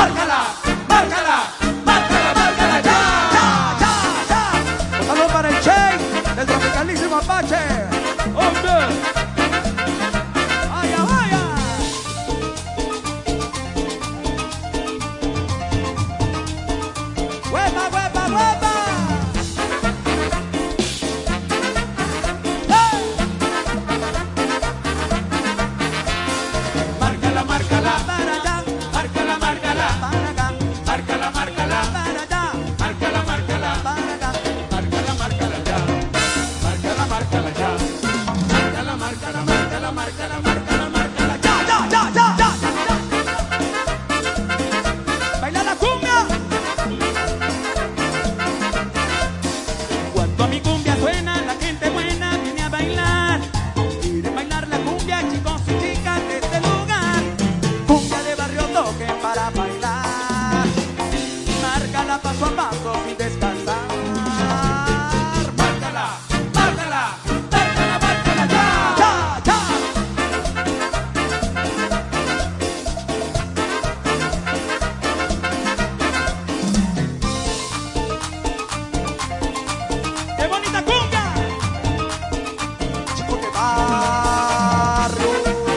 márcala, márcala, márcala, márcala, ya, ya, ya, ya. Un saludo para el Che, del tropicalísimo Apache. ¡Hombre! ¡Vaya, vaya! ¡Huepa, huepa, huepa! Márcala, márcala, para allá. Márcala, márcala, para acá. Márcala, márcala, para allá. Márcala, márcala, para acá. Márcala, márcala ya. Márcala, márcala ya. Márcala, márcala, márcala, márcala, márcala, márcala ya, ya, ya, ya, ya, ya. Baila la cumbia. Cuando mi cumbia suena, la gente buena viene a bailar. Quieren bailar la cumbia, chicos y chicas de este lugar. Cumbia de barrio toque para bailar. Márcala paso a paso sin descansar. Márcala, márcala, márcala, márcala ya, ya, ya. ¡Qué bonita cumbia! Chico de barrio.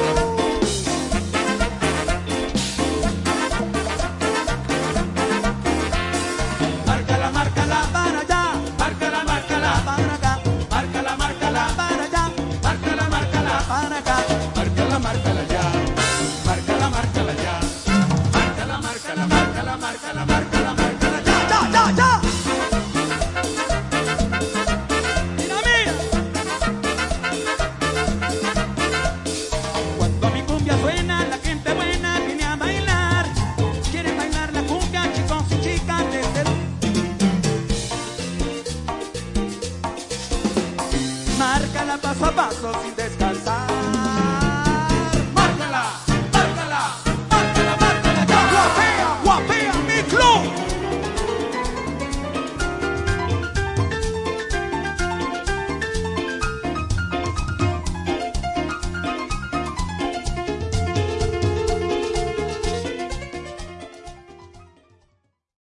Márcala, márcala, para allá. Márcala, márcala, para acá. Márcala, márcala, para allá. Márcala, márcala, para acá. Márcala, márcala ya. Márcala, márcala ya. Márcala, márcala, márcala, márcala, márcala, márcala ya, ya, ya, ya. Mira, mira. Cuando mi cumbia suena, la gente buena viene a bailar. Quieren bailar la cumbia, chicos y chicas desde el... Márcala paso a paso sin descansar.